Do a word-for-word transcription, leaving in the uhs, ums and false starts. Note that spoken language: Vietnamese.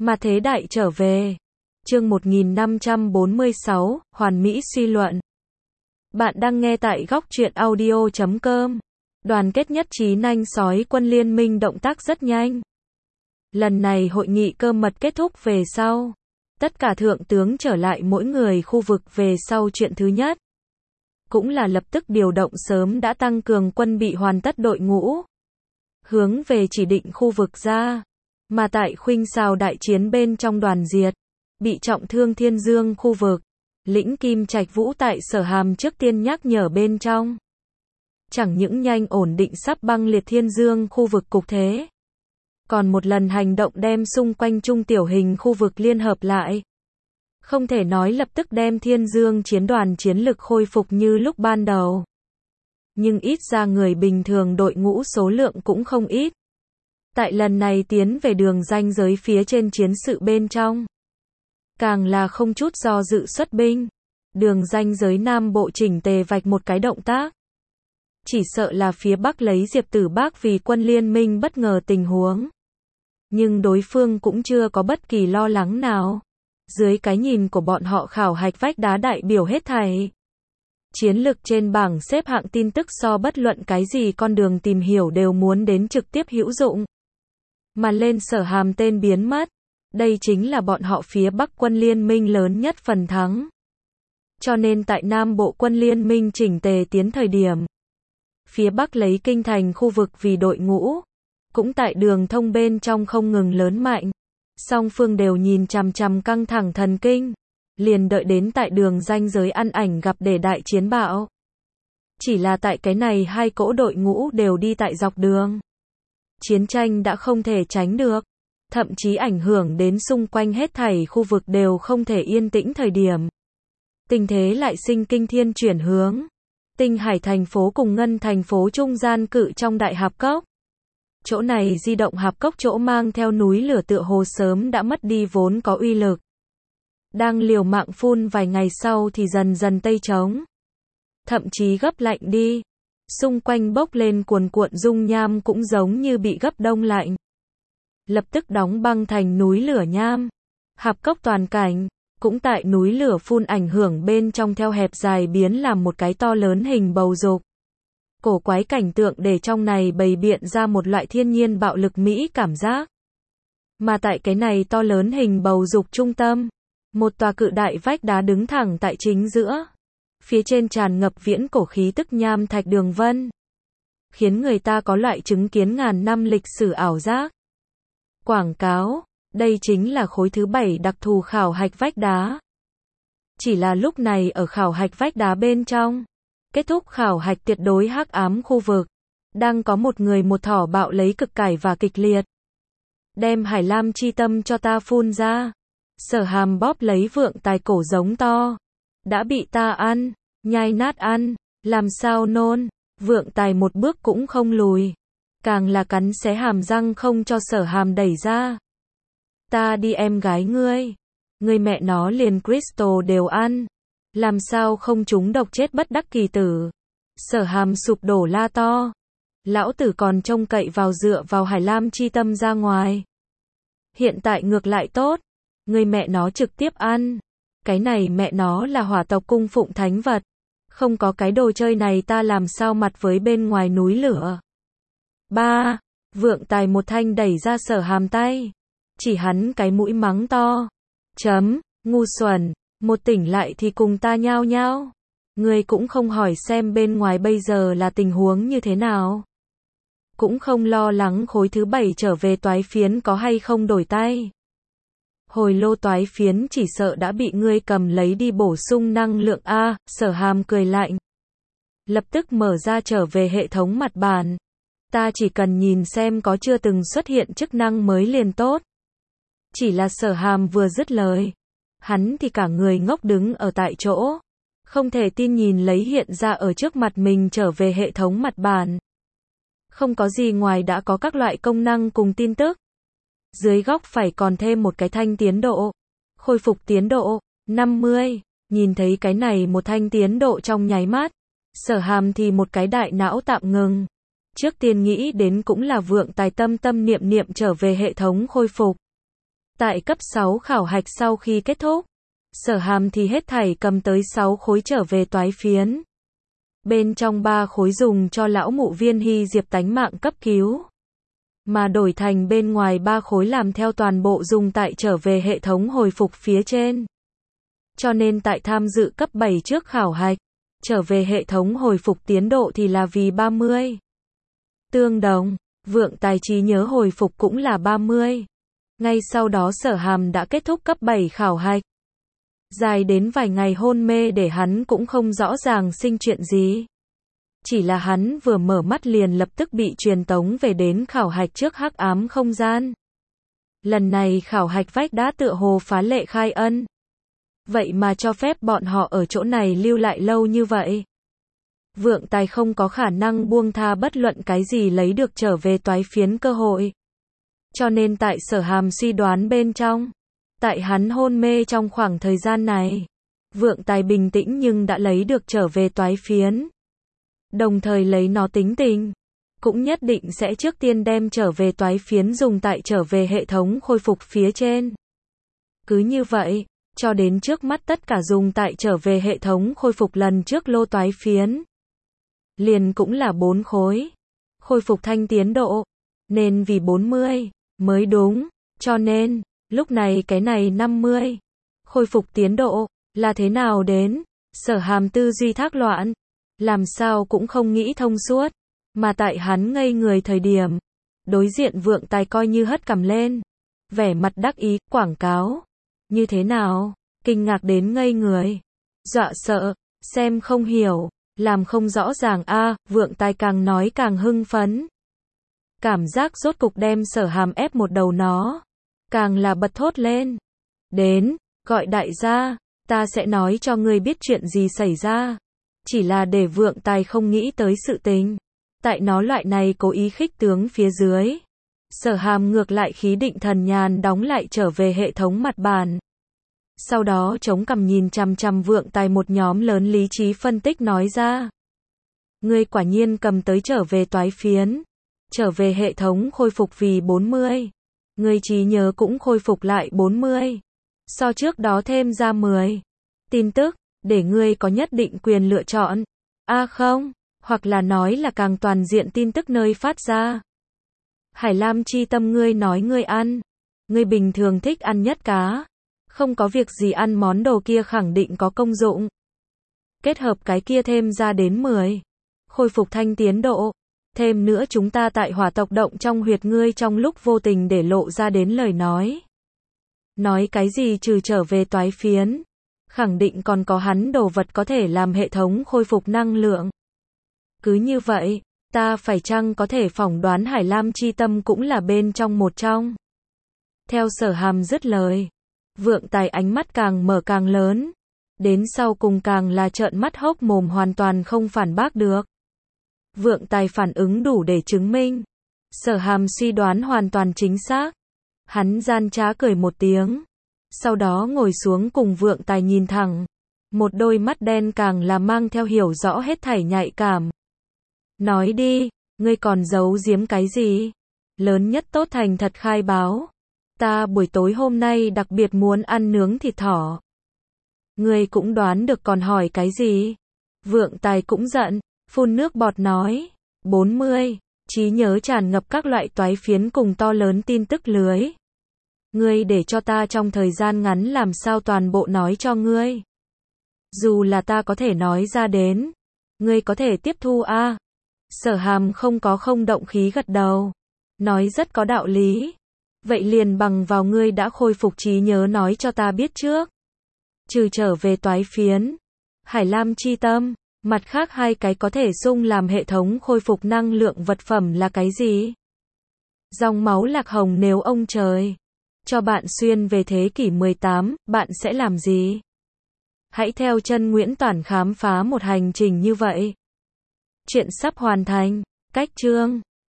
Mà thế đại trở về. Chương một nghìn năm trăm bốn mươi sáu, Hoàn Mỹ suy luận. Bạn đang nghe tại góc truyện audio chấm com. Đoàn kết nhất trí nanh sói quân liên minh động tác rất nhanh. Lần này hội nghị cơ mật kết thúc về sau. Tất cả thượng tướng trở lại mỗi người khu vực về sau chuyện thứ nhất. Cũng là lập tức điều động sớm đã tăng cường quân bị hoàn tất đội ngũ. Hướng về chỉ định khu vực ra. Mà tại khuynh xào đại chiến bên trong đoàn diệt. Bị trọng thương Thiên Dương khu vực. Lĩnh Kim Trạch Vũ tại Sở Hàm trước tiên nhắc nhở bên trong. Chẳng những nhanh ổn định sắp băng liệt Thiên Dương khu vực cục thế. Còn một lần hành động đem xung quanh trung tiểu hình khu vực liên hợp lại. Không thể nói lập tức đem Thiên Dương chiến đoàn chiến lực khôi phục như lúc ban đầu. Nhưng ít ra người bình thường đội ngũ số lượng cũng không ít. Tại lần này tiến về đường ranh giới phía trên chiến sự bên trong. Càng là không chút do dự xuất binh. Đường ranh giới Nam Bộ chỉnh tề vạch một cái động tác. Chỉ sợ là phía Bắc lấy Diệp Tử Bác vì quân liên minh bất ngờ tình huống. Nhưng đối phương cũng chưa có bất kỳ lo lắng nào. Dưới cái nhìn của bọn họ khảo hạch vách đá đại biểu hết thảy. Chiến lực trên bảng xếp hạng tin tức so bất luận cái gì con đường tìm hiểu đều muốn đến trực tiếp hữu dụng. Mà lên Sở Hàm tên biến mất. Đây chính là bọn họ phía Bắc quân liên minh lớn nhất phần thắng. Cho nên tại Nam Bộ quân liên minh chỉnh tề tiến thời điểm. Phía Bắc lấy kinh thành khu vực vì đội ngũ. Cũng tại đường thông bên trong không ngừng lớn mạnh. Song phương đều nhìn chằm chằm căng thẳng thần kinh. Liền đợi đến tại đường ranh giới ăn ảnh gặp để đại chiến bạo. Chỉ là tại cái này hai cỗ đội ngũ đều đi tại dọc đường. Chiến tranh đã không thể tránh được. Thậm chí ảnh hưởng đến xung quanh hết thảy khu vực đều không thể yên tĩnh thời điểm. Tình thế lại sinh kinh thiên chuyển hướng. Tinh Hải thành phố cùng Ngân thành phố trung gian cự trong đại hạp cốc. Chỗ này di động hạp cốc chỗ mang theo núi lửa tựa hồ sớm đã mất đi vốn có uy lực. Đang liều mạng phun vài ngày sau thì dần dần tây trống. Thậm chí gấp lạnh đi. Xung quanh bốc lên cuồn cuộn dung nham cũng giống như bị gấp đông lạnh. Lập tức đóng băng thành núi lửa nham. Hạp cốc toàn cảnh, cũng tại núi lửa phun ảnh hưởng bên trong theo hẹp dài biến làm một cái to lớn hình bầu dục. Cổ quái cảnh tượng để trong này bày biện ra một loại thiên nhiên bạo lực mỹ cảm giác. Mà tại cái này to lớn hình bầu dục trung tâm, một tòa cự đại vách đá đứng thẳng tại chính giữa. Phía trên tràn ngập viễn cổ khí tức nham thạch đường vân. Khiến người ta có loại chứng kiến ngàn năm lịch sử ảo giác. Quảng cáo, đây chính là khối thứ bảy đặc thù khảo hạch vách đá. Chỉ là lúc này ở khảo hạch vách đá bên trong, kết thúc khảo hạch tuyệt đối hắc ám khu vực, đang có một người một thỏ bạo lấy cực cải và kịch liệt. Đem Hải Lam chi tâm cho ta phun ra. Sở Hàm bóp lấy vượng tài cổ giống to. Đã bị ta ăn, nhai nát ăn, làm sao nôn, vượng tài một bước cũng không lùi. Càng là cắn xé hàm răng không cho Sở Hàm đẩy ra. Ta đi em gái ngươi. Ngươi mẹ nó liền Crystal đều ăn. Làm sao không trúng độc chết bất đắc kỳ tử. Sở Hàm sụp đổ la to. Lão tử còn trông cậy vào dựa vào Hải Lam chi tâm ra ngoài. Hiện tại ngược lại tốt. Ngươi mẹ nó trực tiếp ăn. Cái này mẹ nó là hỏa tộc cung phụng thánh vật. Không có cái đồ chơi này ta làm sao mặt với bên ngoài núi lửa. Ba, vượng tài một thanh đẩy ra Sở Hàm tay. Chỉ hắn cái mũi mắng to. Chấm, ngu xuẩn, một tỉnh lại thì cùng ta nhao nhao. Ngươi cũng không hỏi xem bên ngoài bây giờ là tình huống như thế nào. Cũng không lo lắng khối thứ bảy trở về toái phiến có hay không đổi tay. Hồi lô toái phiến chỉ sợ đã bị ngươi cầm lấy đi bổ sung năng lượng A, Sở Hàm cười lạnh. Lập tức mở ra trở về hệ thống mặt bàn. Ta chỉ cần nhìn xem có chưa từng xuất hiện chức năng mới liền tốt. Chỉ là Sở Hàm vừa dứt lời. Hắn thì cả người ngốc đứng ở tại chỗ. Không thể tin nhìn lấy hiện ra ở trước mặt mình trở về hệ thống mặt bàn. Không có gì ngoài đã có các loại công năng cùng tin tức. Dưới góc phải còn thêm một cái thanh tiến độ. Khôi phục tiến độ, năm mươi. Nhìn thấy cái này một thanh tiến độ trong nháy mắt. Sở Hàm thì một cái đại não tạm ngừng. Trước tiên nghĩ đến cũng là vượng tài tâm tâm niệm niệm trở về hệ thống khôi phục. Tại cấp sáu khảo hạch sau khi kết thúc, Sở Hàm thì hết thảy cầm tới sáu khối trở về toái phiến. Bên trong ba khối dùng cho lão mụ Viên Hy Diệp tánh mạng cấp cứu, mà đổi thành bên ngoài ba khối làm theo toàn bộ dùng tại trở về hệ thống hồi phục phía trên. Cho nên tại tham dự cấp bảy trước khảo hạch, trở về hệ thống hồi phục tiến độ thì là vì ba mươi. Tương đồng, vượng tài trí nhớ hồi phục cũng là ba mươi. Ngay sau đó Sở Hàm đã kết thúc cấp bảy khảo hạch. Dài đến vài ngày hôn mê để hắn cũng không rõ ràng sinh chuyện gì. Chỉ là hắn vừa mở mắt liền lập tức bị truyền tống về đến khảo hạch trước hắc ám không gian. Lần này khảo hạch vách đá tựa hồ phá lệ khai ân. Vậy mà cho phép bọn họ ở chỗ này lưu lại lâu như vậy. Vượng tài không có khả năng buông tha bất luận cái gì lấy được trở về toái phiến cơ hội. Cho nên tại Sở Hàm suy đoán bên trong, tại hắn hôn mê trong khoảng thời gian này, vượng tài bình tĩnh nhưng đã lấy được trở về toái phiến. Đồng thời lấy nó tính tình, cũng nhất định sẽ trước tiên đem trở về toái phiến dùng tại trở về hệ thống khôi phục phía trên. Cứ như vậy, cho đến trước mắt tất cả dùng tại trở về hệ thống khôi phục lần trước lô toái phiến. Liền cũng là bốn khối. Khôi phục thanh tiến độ. Nên vì bốn mươi, mới đúng. Cho nên, lúc này cái này năm mươi. Khôi phục tiến độ, là thế nào đến? Sở Hàm tư duy thác loạn. Làm sao cũng không nghĩ thông suốt. Mà tại hắn ngây người thời điểm. Đối diện vượng tài coi như hất cằm lên. Vẻ mặt đắc ý, quảng cáo. Như thế nào? Kinh ngạc đến ngây người. Dọa sợ, xem không hiểu, làm không rõ ràng a, à, vượng tài càng nói càng hưng phấn. Cảm giác rốt cục đem Sở Hàm ép một đầu nó. Càng là bật thốt lên. Đến, gọi đại gia, ta sẽ nói cho ngươi biết chuyện gì xảy ra. Chỉ là để vượng tài không nghĩ tới sự tình. Tại nó loại này cố ý khích tướng phía dưới. Sở Hàm ngược lại khí định thần nhàn đóng lại trở về hệ thống mặt bàn. Sau đó chống cằm nhìn chằm chằm vượng tài một nhóm lớn lý trí phân tích nói ra. Ngươi quả nhiên cầm tới trở về toái phiến. Trở về hệ thống khôi phục vì bốn mươi. Ngươi trí nhớ cũng khôi phục lại bốn mươi. So trước đó thêm ra mười. Tin tức, để ngươi có nhất định quyền lựa chọn. A à không, hoặc là nói là càng toàn diện tin tức nơi phát ra. Hải Lam chi tâm ngươi nói ngươi ăn. Ngươi bình thường thích ăn nhất cá. Không có việc gì ăn món đồ kia khẳng định có công dụng. Kết hợp cái kia thêm ra đến mười. Khôi phục thanh tiến độ. Thêm nữa chúng ta tại hỏa tộc động trong huyệt ngươi trong lúc vô tình để lộ ra đến lời nói. Nói cái gì trừ trở về toái phiến. Khẳng định còn có hắn đồ vật có thể làm hệ thống khôi phục năng lượng. Cứ như vậy, ta phải chăng có thể phỏng đoán Hải Lam chi tâm cũng là bên trong một trong. Theo Sở Hàm dứt lời. Vượng tài ánh mắt càng mở càng lớn. Đến sau cùng càng là trợn mắt hốc mồm hoàn toàn không phản bác được. Vượng tài phản ứng đủ để chứng minh. Sở Hàm suy đoán hoàn toàn chính xác. Hắn gian trá cười một tiếng. Sau đó ngồi xuống cùng vượng tài nhìn thẳng. Một đôi mắt đen càng là mang theo hiểu rõ hết thảy nhạy cảm. Nói đi, ngươi còn giấu giếm cái gì? Lớn nhất tốt thành thật khai báo. Ta buổi tối hôm nay đặc biệt muốn ăn nướng thịt thỏ. Ngươi cũng đoán được còn hỏi cái gì? Vượng tài cũng giận, phun nước bọt nói. bốn mươi, trí nhớ tràn ngập các loại toái phiến cùng to lớn tin tức lưới. Ngươi để cho ta trong thời gian ngắn làm sao toàn bộ nói cho ngươi. Dù là ta có thể nói ra đến. Ngươi có thể tiếp thu a à? Sở Hàm không có không động khí gật đầu. Nói rất có đạo lý. Vậy liền bằng vào ngươi đã khôi phục trí nhớ nói cho ta biết trước. Trừ trở về toái phiến. Hải Lam chi tâm. Mặt khác hai cái có thể dung làm hệ thống khôi phục năng lượng vật phẩm là cái gì? Dòng máu lạc hồng nếu ông trời cho bạn xuyên về thế kỷ mười tám, bạn sẽ làm gì? Hãy theo chân Nguyễn Toản khám phá một hành trình như vậy. Chuyện sắp hoàn thành. Cách chương